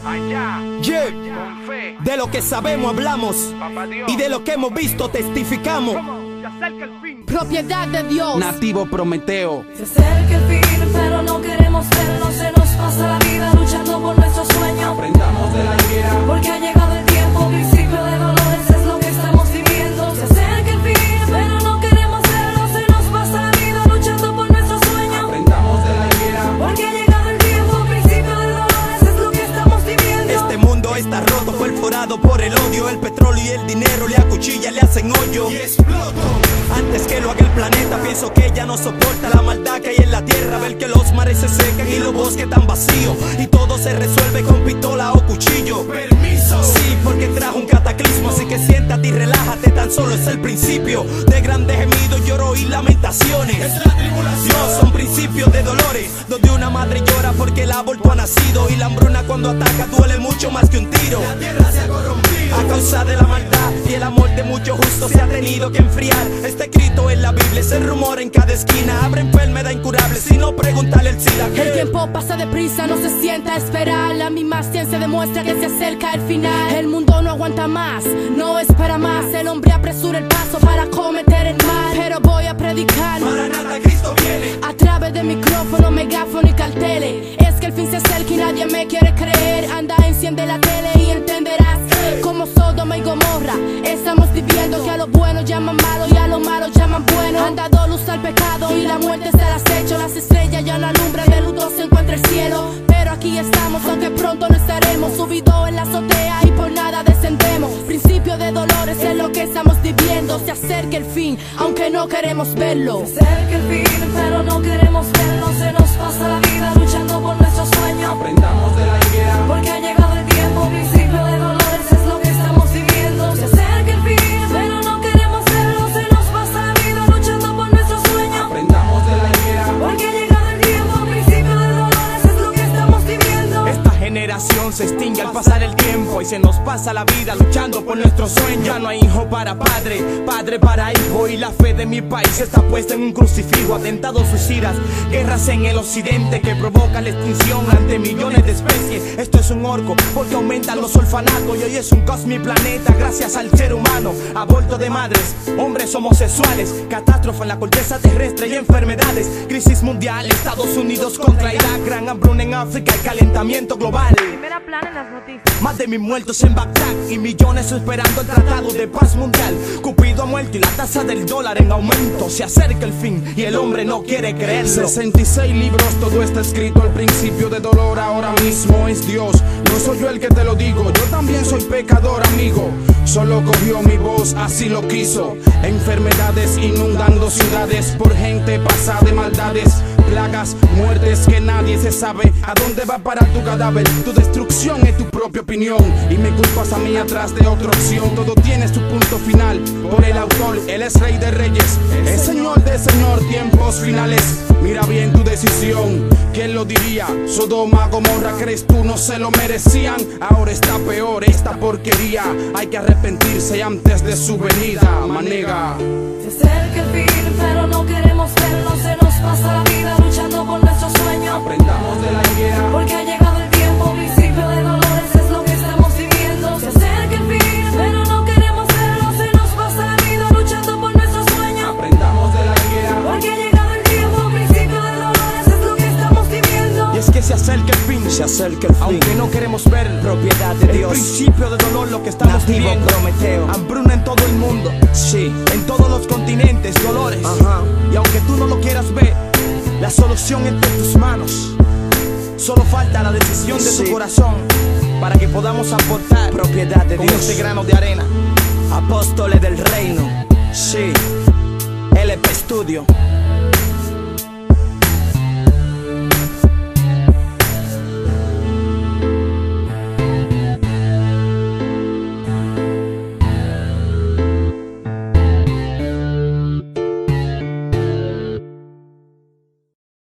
allá, Yeah. con fe. De lo que sabemos hablamos Papá Dios. y de lo que hemos visto testificamos. Se acerca el fin. Propiedad de Dios. Nativo Prometeo. Se acerca el fin, pero no queremos verlo. Se nos pasa la vida luchando por nuestros sueños. Aprendamos de la higuera. Porque ha llegado el tiempo, principio de dolores es lo que estamos viviendo. Se acerca el fin, pero no queremos verlo. Se nos pasa la vida luchando por nuestros sueños. Aprendamos de la higuera. Porque ha llegado el tiempo, principio de dolores es lo que estamos viviendo. Este mundo está roto, perforado por el odio. El petróleo y el dinero le acuchillan, le hacen hoyo y exploto. Antes que lo haga el planeta, pienso que ya no soporta la maldad que hay en la tierra. Ver que los mares se secan y los bosques están vacíos, y todo se resuelve con pistola o cuchillo. Permiso. Sí, porque trajo un cataclismo, así que siéntate y relájate, tan solo es el principio de grandes gemidos, lloro y lamentaciones. Es la tribulación. No son principios de dolores, donde una madre llora porque el aborto ha nacido, y la hambruna cuando ataca duele mucho más que un tiro. La tierra se ha corrompido a causa de la maldad, y el amor de muchos justos se ha tenido que enfriar. Está escrito en la Biblia, ese rumor en cada esquina. Habrá enfermedad incurable, si no pregúntale el SIDA. El tiempo pasa deprisa, no se sienta a esperar. La misma ciencia demuestra que se acerca el final. El mundo no aguanta más, no espera más. El hombre apresura el paso para cometer el mal. Pero voy a predicar, Maranata, Cristo viene. a través de micrófono, megáfono y carteles. Es que el fin se acerca y nadie me quiere creer. Anda, enciende la tele y entenderás. Como Sodoma y Gomorra estamos viviendo, que a lo bueno llaman malo y a lo malo llaman bueno. Han dado luz al pecado y la muerte está al acecho. Las estrellas ya no alumbran, de luto se encuentra el cielo. Pero aquí estamos, aunque pronto no estaremos. Subido en la azotea y por nada descendemos. Principio de dolores es lo que estamos viviendo. Se acerca el fin, aunque no queremos verlo. Se acerca el fin, pero no queremos verlo. Se nos pasa la vida luchando por nuestros sueños. Aprendamos de la higuera. Porque ha llegado el tiempo, principio de dolores es lo que estamos viviendo. Se acerca el fin, pero no queremos verlo. Se nos pasa la vida luchando por nuestros sueños. Aprendamos de la higuera. Porque ha llegado el tiempo, principio de dolores es lo que estamos viviendo. Esta generación se extingue al pasar el tiempo, y se nos pasa la vida luchando por nuestros sueños. Ya no hay hijo para padre, padre para hijo, y la fe de mi país está puesta en un crucifijo. Atentados suicidas, guerras en el occidente que provocan la extinción ante millones de especies. Esto es un orco porque aumentan los orfanatos, y hoy es un caos mi planeta gracias al ser humano. Aborto de madres, hombres homosexuales, catástrofe en la corteza terrestre y enfermedades. Crisis mundial, Estados Unidos contra Irak, gran hambruna en África y calentamiento global. Primera plana en las noticias. Más de 1000 muertos en Bagdad y millones esperando el tratado de paz mundial. Cupido ha muerto y la tasa del dólar en aumento. Se acerca el fin y el hombre no quiere creerlo. 66 libros, todo está escrito al principio de dolor. Ahora mismo es Dios, no soy yo el que te lo digo. Yo también soy pecador, amigo. Solo cogió mi voz, así lo quiso. Enfermedades inundando ciudades por gente pasada de maldades. Plagas, muertes que nadie se sabe a dónde va a parar tu cadáver. Tu destrucción es tu propia opinión y me culpas a mí atrás de otra opción. Todo tiene su punto final por el autor. Él es rey de reyes, es señor de señor, tiempos finales. Mira bien tu decisión, ¿quién lo diría? Sodoma, Gomorra, ¿crees tú no se lo merecían? Ahora está peor esta porquería. Hay que arrepentirse antes de su venida, manega. Se acerca el fin, pero no queremos verlo. Se nos pasa la vida luchando por nuestros sueños. Aprendamos de la higuera. Porque ha llegado el tiempo, principio de dolores es lo que estamos viviendo. Se acerca el fin, pero no queremos verlo. Se nos pasa la vida luchando por nuestros sueños. Aprendamos de la higuera. Porque ha llegado el tiempo, principio de dolores es lo que estamos viviendo. Y es que se acerca el fin, Se acerca el fin, aunque no queremos ver. propiedad de El Dios. principio de dolor lo que estamos Nativo viviendo. Prometeo. Hambruna en todo el mundo, Sí, en todos los continentes, dolores. ajá. Y aunque tú no lo quieras ver, la solución está en tus manos. Solo falta la decisión de Sí. tu corazón para que podamos aportar Propiedad de con Dios. este grano de arena. Apóstoles del reino. Sí, LP Studio.